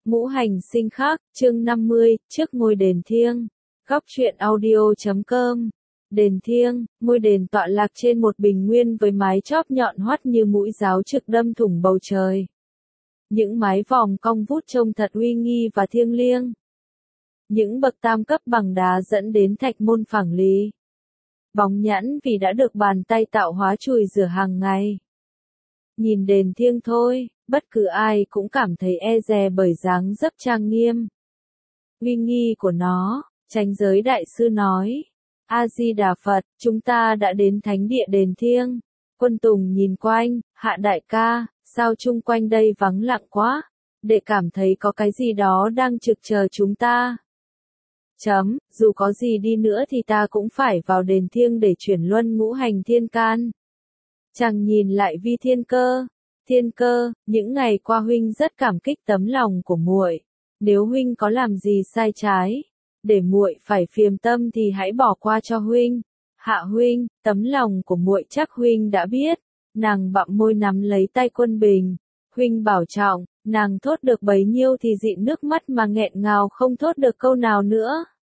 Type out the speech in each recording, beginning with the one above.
Ngũ hành sinh khắc, chương 50, trước ngôi đền thiêng. Góc truyện audio.com. Đền thiêng, ngôi đền tọa lạc trên một bình nguyên với mái chóp nhọn hoắt như mũi giáo trực đâm thủng bầu trời. Những mái vòm cong vút trông thật uy nghi và thiêng liêng. Những bậc tam cấp bằng đá dẫn đến thạch môn phẳng lý. Bóng nhẵn vì đã được bàn tay tạo hóa chùi rửa hàng ngày. Nhìn đền thiêng thôi, bất cứ ai cũng cảm thấy e dè bởi dáng dấp trang nghiêm, uy nghi của nó. Chánh giới đại sư nói: A-di-đà Phật, chúng ta đã đến thánh địa đền thiêng. Quân tùng nhìn quanh, Hạ đại ca, sao chung quanh đây vắng lặng quá, để cảm thấy có cái gì đó đang trực chờ chúng ta. Dù có gì đi nữa thì ta cũng phải vào đền thiêng để chuyển luân ngũ hành thiên can. Chàng nhìn lại Vi Thiên Cơ. Thiên Cơ, những ngày qua huynh rất cảm kích tấm lòng của muội. Nếu huynh có làm gì sai trái, để muội phải phiền tâm thì hãy bỏ qua cho huynh. Hạ huynh, tấm lòng của muội chắc huynh đã biết. Nàng bặm môi nắm lấy tay Quân Bình. Huynh bảo trọng. Nàng thốt được bấy nhiêu thì dịn nước mắt mà nghẹn ngào không thốt được câu nào nữa.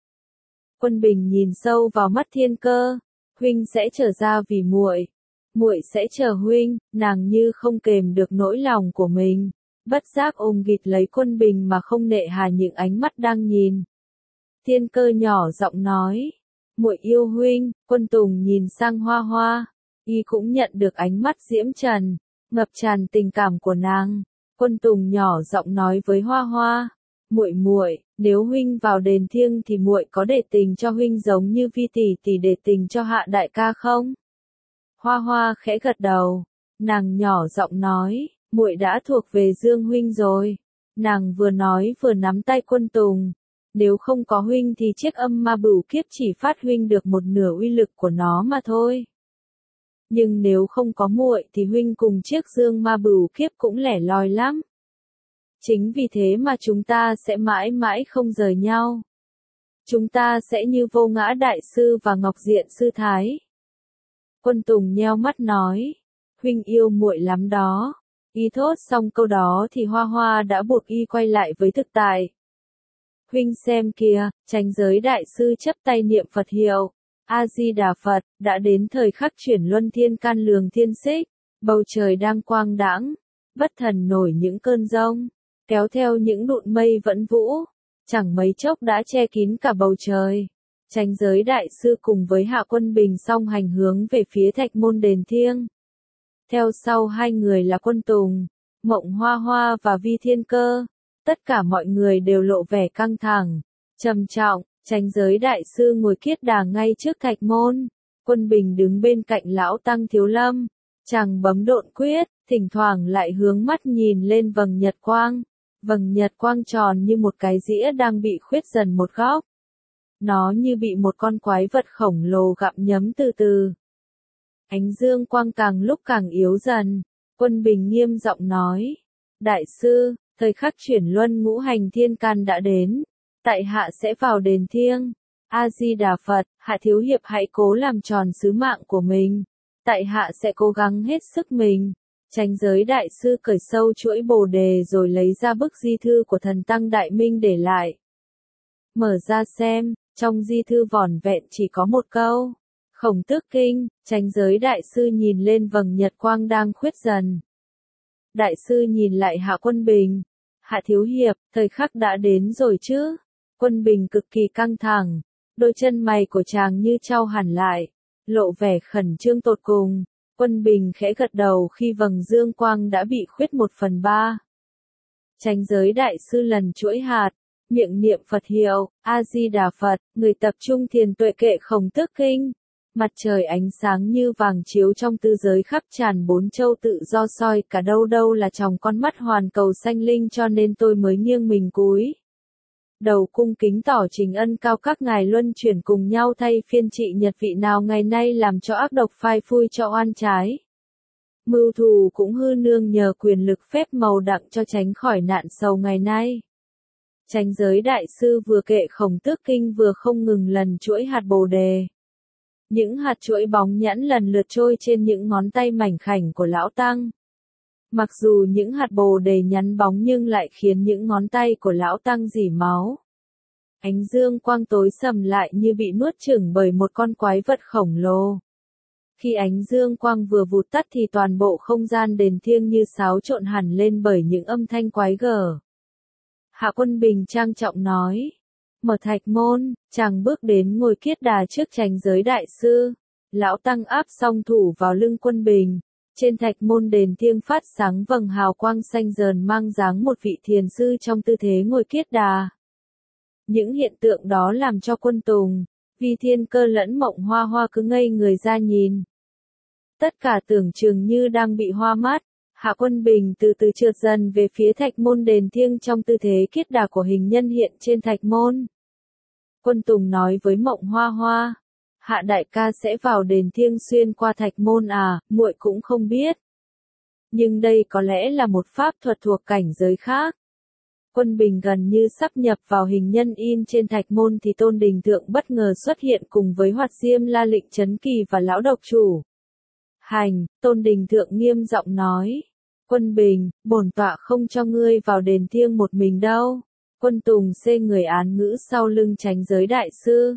Quân Bình nhìn sâu vào mắt Thiên Cơ. Huynh sẽ trở ra vì muội. Muội sẽ chờ huynh. Nàng như không kềm được nỗi lòng của mình, bất giác ôm ghịt lấy Quân Bình mà không nệ hà những ánh mắt đang nhìn. Thiên Cơ nhỏ giọng nói: muội yêu huynh. Quân Tùng nhìn sang Hoa Hoa, y cũng nhận được ánh mắt diễm trần, ngập tràn tình cảm của nàng. Quân Tùng nhỏ giọng nói với Hoa Hoa: muội, nếu huynh vào đền thiêng thì muội có để tình cho huynh giống như Vi tỷ tỷ để tình cho Hạ đại ca không? Hoa Hoa khẽ gật đầu, nàng nhỏ giọng nói: muội đã thuộc về Dương huynh rồi. Nàng vừa nói vừa nắm tay Quân Tùng. Nếu không có huynh thì chiếc âm ma bửu kiếp chỉ phát huynh được một nửa uy lực của nó mà thôi. Nhưng nếu không có muội thì huynh cùng chiếc dương ma bửu kiếp cũng lẻ loi lắm. Chính vì thế mà chúng ta sẽ mãi mãi không rời nhau. Chúng ta sẽ như Vô Ngã đại sư và Ngọc Diện sư thái. Quân Tùng nheo mắt nói: huynh yêu muội lắm đó. Y thốt xong câu đó thì Hoa Hoa đã buộc y quay lại với thực tại. Huynh xem kìa, chánh giới đại sư chấp tay niệm Phật hiệu. A-di-đà Phật, đã đến thời khắc chuyển luân thiên can lường thiên xích. Bầu trời đang quang đãng, bất thần nổi những cơn giông, kéo theo những đụn mây vẫn vũ, chẳng mấy chốc đã che kín cả bầu trời. Chánh giới đại sư cùng với Hạ Quân Bình song hành hướng về phía thạch môn đền thiêng. Theo sau hai người là Quân Tùng, Mộng Hoa Hoa và Vi Thiên Cơ. Tất cả mọi người đều lộ vẻ căng thẳng, trầm trọng. Chánh giới đại sư ngồi kiết đà ngay trước thạch môn. Quân Bình đứng bên cạnh lão tăng Thiếu Lâm. Chàng bấm độn quyết, thỉnh thoảng lại hướng mắt nhìn lên vầng nhật quang. Vầng nhật quang tròn như một cái dĩa đang bị khuyết dần một góc. Nó như bị một con quái vật khổng lồ gặm nhấm từ từ. Ánh dương quang càng lúc càng yếu dần. Quân Bình nghiêm giọng nói: đại sư, thời khắc chuyển luân ngũ hành thiên can đã đến. Tại hạ sẽ vào đền thiêng. A-di-đà Phật, Hạ thiếu hiệp hãy cố làm tròn sứ mạng của mình. Tại hạ sẽ cố gắng hết sức mình. Chánh giới đại sư cởi sâu chuỗi bồ đề rồi lấy ra bức di thư của thần tăng Đại Minh để lại. Mở ra xem, trong di thư vỏn vẹn chỉ có một câu: Khổng Tước Kinh. Chánh giới đại sư nhìn lên vầng nhật quang đang khuyết dần. Đại sư nhìn lại Hạ Quân Bình: Hạ thiếu hiệp, thời khắc đã đến rồi chứ? Quân Bình cực kỳ căng thẳng, đôi chân mày của chàng như chau hẳn lại, lộ vẻ khẩn trương tột cùng. Quân Bình khẽ gật đầu khi vầng dương quang đã bị khuyết 1/3. Chánh giới đại sư lần chuỗi hạt, miệng niệm Phật hiệu: A-di-đà Phật, người tập trung thiền tuệ kệ Khổng Tước Kinh. Mặt trời ánh sáng như vàng chiếu trong tư giới khắp tràn bốn châu tự do soi cả đâu đâu là tròng con mắt hoàn cầu sanh linh, cho nên tôi mới nghiêng mình cúi đầu cung kính tỏ trình ân cao các ngài luân chuyển cùng nhau thay phiên trị nhật vị nào ngày nay làm cho ác độc phai phui cho oan trái. Mưu thù cũng hư nương nhờ quyền lực phép màu đặng cho tránh khỏi nạn sầu ngày nay. Chánh giới đại sư vừa kệ Khổng Tước Kinh vừa không ngừng lần chuỗi hạt bồ đề. Những hạt chuỗi bóng nhẵn lần lượt trôi trên những ngón tay mảnh khảnh của lão tăng. Mặc dù những hạt bồ đề nhắn bóng nhưng lại khiến những ngón tay của lão tăng rỉ máu. Ánh dương quang tối sầm lại như bị nuốt chửng bởi một con quái vật khổng lồ. Khi ánh dương quang vừa vụt tắt thì toàn bộ không gian đền thiêng như xáo trộn hẳn lên bởi những âm thanh quái gở. Hạ Quân Bình trang trọng nói. Mở thạch môn, chàng bước đến ngồi kiết đà trước chánh giới đại sư. Lão tăng áp song thủ vào lưng Quân Bình. Trên thạch môn đền thiêng phát sáng vầng hào quang xanh dờn mang dáng một vị thiền sư trong tư thế ngồi kiết đà. Những hiện tượng đó làm cho Quân Tùng, Vi Thiên Cơ lẫn Mộng Hoa Hoa cứ ngây người ra nhìn. Tất cả tưởng chừng như đang bị hoa mắt. Hạ Quân Bình từ từ trượt dần về phía thạch môn đền thiêng trong tư thế kiết đà của hình nhân hiện trên thạch môn. Quân Tùng nói với Mộng Hoa Hoa. Hạ đại ca sẽ vào đền thiêng xuyên qua thạch môn à, muội cũng không biết. Nhưng đây có lẽ là một pháp thuật thuộc cảnh giới khác. Quân Bình gần như sắp nhập vào hình nhân in trên thạch môn thì Tôn Đình Thượng bất ngờ xuất hiện cùng với Hoạt Diêm La Lịnh Chấn Kỳ và Lão Độc Chủ. Hành, Tôn Đình Thượng nghiêm giọng nói. Quân Bình, bổn tọa không cho ngươi vào đền thiêng một mình đâu. Quân Tùng xê người án ngữ sau lưng chánh giới đại sư.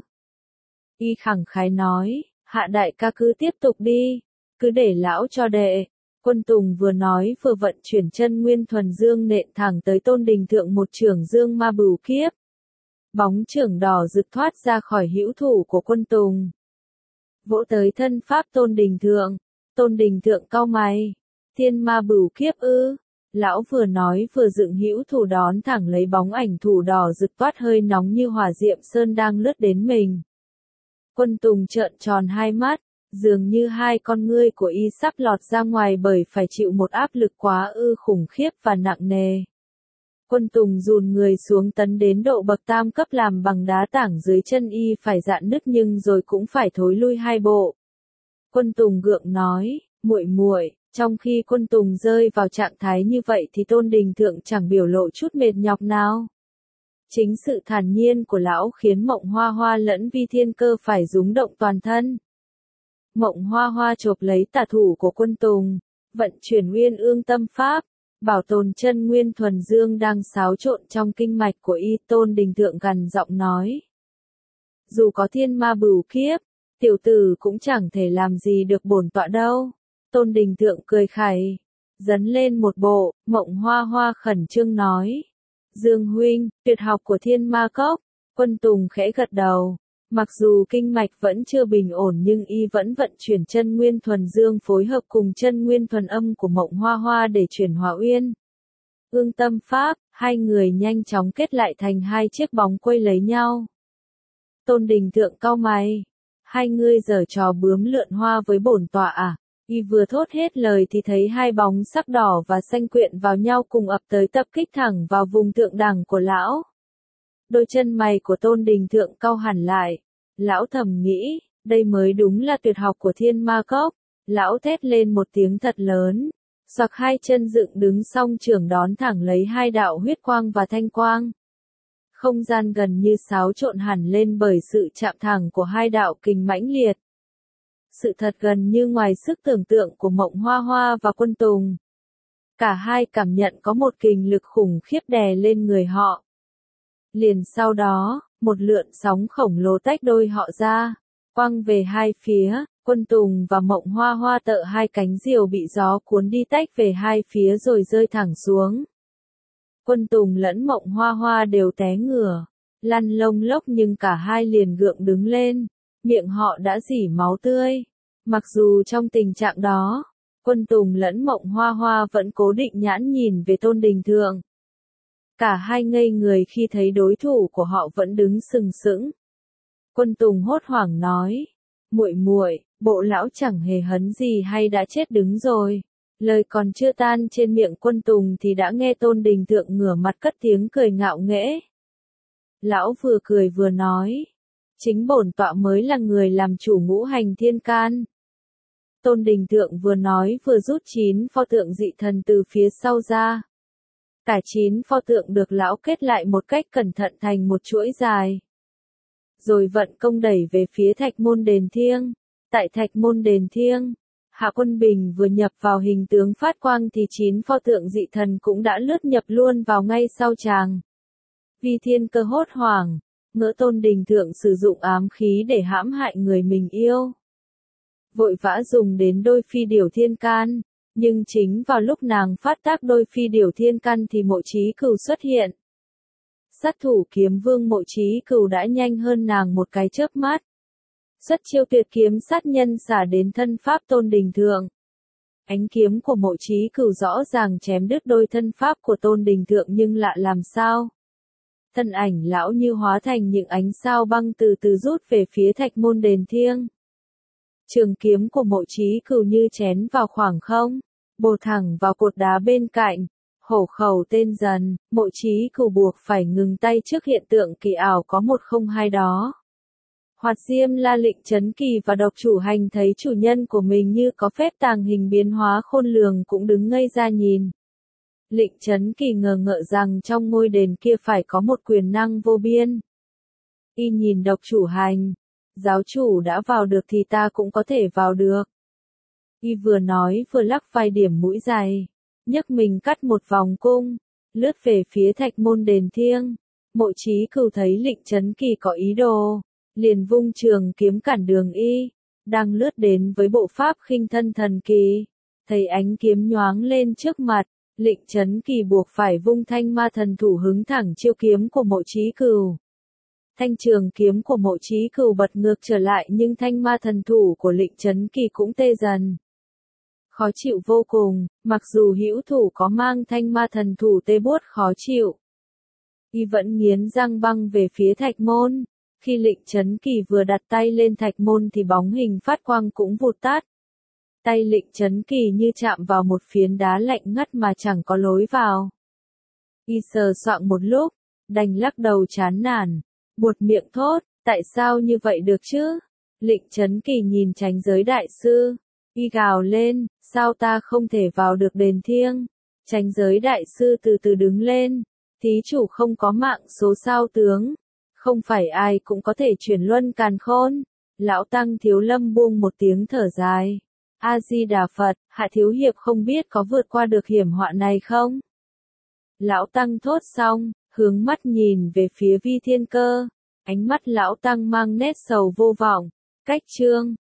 Y khẳng khái nói, Hạ đại ca cứ tiếp tục đi, cứ để lão cho đệ. Quân Tùng vừa nói vừa vận chuyển chân nguyên thuần dương nện thẳng tới Tôn Đình Thượng một chưởng dương ma bửu kiếp. Bóng chưởng đỏ rực thoát ra khỏi hữu thủ của Quân Tùng. Vỗ tới thân pháp Tôn Đình Thượng. Tôn Đình Thượng cau mày. Thiên ma bửu kiếp ư? Lão vừa nói vừa dựng hữu thủ đón thẳng lấy bóng ảnh thủ đỏ rực toát hơi nóng như hỏa diệm sơn đang lướt đến mình. Quân Tùng trợn tròn hai mắt, dường như hai con ngươi của y sắp lọt ra ngoài bởi phải chịu một áp lực quá khủng khiếp và nặng nề. Quân Tùng dùn người xuống tấn đến độ bậc tam cấp làm bằng đá tảng dưới chân y phải dạn nứt nhưng rồi cũng phải thối lui hai bộ. Quân Tùng gượng nói, muội muội. Trong khi Quân Tùng rơi vào trạng thái như vậy thì Tôn Đình Thượng chẳng biểu lộ chút mệt nhọc nào. Chính sự thản nhiên của lão khiến Mộng Hoa Hoa lẫn Vi Thiên Cơ phải rúng động toàn thân. Mộng Hoa Hoa chộp lấy tả thủ của Quân Tùng, vận chuyển Uyên Ương Tâm Pháp, bảo tồn chân nguyên thuần dương đang xáo trộn trong kinh mạch của y. Tôn Đình Thượng gằn giọng nói. Dù có thiên ma bửu kiếp, tiểu tử cũng chẳng thể làm gì được bổn tọa đâu. Tôn Đình Thượng cười khẩy, dấn lên một bộ, Mộng Hoa Hoa khẩn trương nói. Dương huynh, tuyệt học của Thiên Ma Cốc. Quân Tùng khẽ gật đầu. Mặc dù kinh mạch vẫn chưa bình ổn nhưng y vẫn vận chuyển chân nguyên thuần dương phối hợp cùng chân nguyên thuần âm của Mộng Hoa Hoa để chuyển hóa Uyên Ương Tâm Pháp, hai người nhanh chóng kết lại thành hai chiếc bóng quây lấy nhau. Tôn Đình Thượng cau mày. Hai ngươi giở trò bướm lượn hoa với bổn tọa à? Y vừa thốt hết lời thì thấy hai bóng sắc đỏ và xanh quyện vào nhau cùng ập tới tập kích thẳng vào vùng thượng đẳng của lão. Đôi chân mày của Tôn Đình Thượng cau hẳn lại. Lão thầm nghĩ, đây mới đúng là tuyệt học của Thiên Ma Cốc. Lão thét lên một tiếng thật lớn. Xoạc hai chân dựng đứng song chưởng đón thẳng lấy hai đạo huyết quang và thanh quang. Không gian gần như xáo trộn hẳn lên bởi sự chạm thẳng của hai đạo kình mãnh liệt. Sự thật gần như ngoài sức tưởng tượng của Mộng Hoa Hoa và Quân Tùng. Cả hai cảm nhận có một kình lực khủng khiếp đè lên người họ. Liền sau đó, một lượn sóng khổng lồ tách đôi họ ra, quăng về hai phía. Quân Tùng và Mộng Hoa Hoa tợ hai cánh diều bị gió cuốn đi tách về hai phía rồi rơi thẳng xuống. Quân Tùng lẫn Mộng Hoa Hoa đều té ngửa, lăn lông lốc nhưng cả hai liền gượng đứng lên. Miệng họ đã rỉ máu tươi. Mặc dù trong tình trạng đó, Quân Tùng lẫn Mộng Hoa Hoa vẫn cố định nhãn nhìn về Tôn Đình Thượng. Cả hai ngây người khi thấy đối thủ của họ vẫn đứng sừng sững. Quân Tùng hốt hoảng nói, muội muội, bộ lão chẳng hề hấn gì hay đã chết đứng rồi. Lời còn chưa tan trên miệng Quân Tùng thì đã nghe Tôn Đình Thượng ngửa mặt cất tiếng cười ngạo nghễ. Lão vừa cười vừa nói. Chính bổn tọa mới là người làm chủ ngũ hành thiên can. Tôn Đình Thượng vừa nói vừa rút 9 pho tượng dị thần từ phía sau ra. Cả 9 pho tượng được lão kết lại một cách cẩn thận thành một chuỗi dài. Rồi vận công đẩy về phía thạch môn đền thiêng. Tại thạch môn đền thiêng, Hạ Quân Bình vừa nhập vào hình tướng phát quang thì 9 pho tượng dị thần cũng đã lướt nhập luôn vào ngay sau chàng. Vi Thiên Cơ hốt hoảng, ngỡ Tôn Đình Thượng sử dụng ám khí để hãm hại người mình yêu. Vội vã dùng đến đôi phi điểu thiên can, nhưng chính vào lúc nàng phát tác đôi phi điểu thiên can thì Mộ Chí Cửu xuất hiện. Sát thủ kiếm vương Mộ Chí Cửu đã nhanh hơn nàng một cái chớp mắt. Xuất chiêu tuyệt kiếm sát nhân xả đến thân pháp Tôn Đình Thượng. Ánh kiếm của Mộ Chí Cửu rõ ràng chém đứt đôi thân pháp của Tôn Đình Thượng nhưng lạ làm sao. Thân ảnh lão như hóa thành những ánh sao băng từ từ rút về phía Thạch Môn Đền Thiêng. Trường kiếm của Mộ Chí Cửu như chém vào khoảng không, bổ thẳng vào cột đá bên cạnh. Hổ khẩu tên dần, Mộ Chí Cửu buộc phải ngừng tay trước hiện tượng kỳ ảo có 102 đó. Hoạt Diêm La Lệnh Chấn Kỳ và Độc Chủ Hành thấy chủ nhân của mình như có phép tàng hình biến hóa khôn lường cũng đứng ngây ra nhìn. Lệnh Chấn Kỳ ngờ ngợ rằng trong ngôi đền kia phải có một quyền năng vô biên. Y nhìn Độc Chủ Hành, giáo chủ đã vào được thì ta cũng có thể vào được. Y vừa nói vừa lắc vai điểm mũi dài, nhấc mình cắt một vòng cung, lướt về phía Thạch Môn Đền Thiêng. Mộ Chí Cửu thấy Lệnh Chấn Kỳ có ý đồ, liền vung trường kiếm cản đường y, đang lướt đến với bộ pháp khinh thân thần kỳ. Thấy ánh kiếm nhoáng lên trước mặt, Lệnh Chấn Kỳ buộc phải vung thanh ma thần thủ hứng thẳng chiêu kiếm của Mộ Chí Cửu. Thanh trường kiếm của Mộ Chí Cửu bật ngược trở lại nhưng thanh ma thần thủ của Lệnh Chấn Kỳ cũng tê dần. Khó chịu vô cùng, mặc dù hữu thủ có mang thanh ma thần thủ tê buốt khó chịu. Y vẫn nghiến răng băng về phía Thạch Môn. Khi Lệnh Chấn Kỳ vừa đặt tay lên Thạch Môn thì bóng hình phát quang cũng vụt tắt. Tay Lệnh Chấn Kỳ như chạm vào một phiến đá lạnh ngắt mà chẳng có lối vào. Y sờ soạng một lúc, đành lắc đầu chán nản, buột miệng thốt, tại sao như vậy được chứ? Lệnh Chấn Kỳ nhìn Chánh Giới Đại Sư, y gào lên, sao ta không thể vào được đền thiêng? Chánh Giới Đại Sư từ từ đứng lên, thí chủ không có mạng số sao tướng. Không phải ai cũng có thể chuyển luân càn khôn. Lão Tăng Thiếu Lâm buông một tiếng thở dài. A-di-đà Phật, Hạ Thiếu Hiệp không biết có vượt qua được hiểm họa này không? Lão Tăng thốt xong, hướng mắt nhìn về phía Vi Thiên Cơ. Ánh mắt Lão Tăng mang nét sầu vô vọng. Cách chương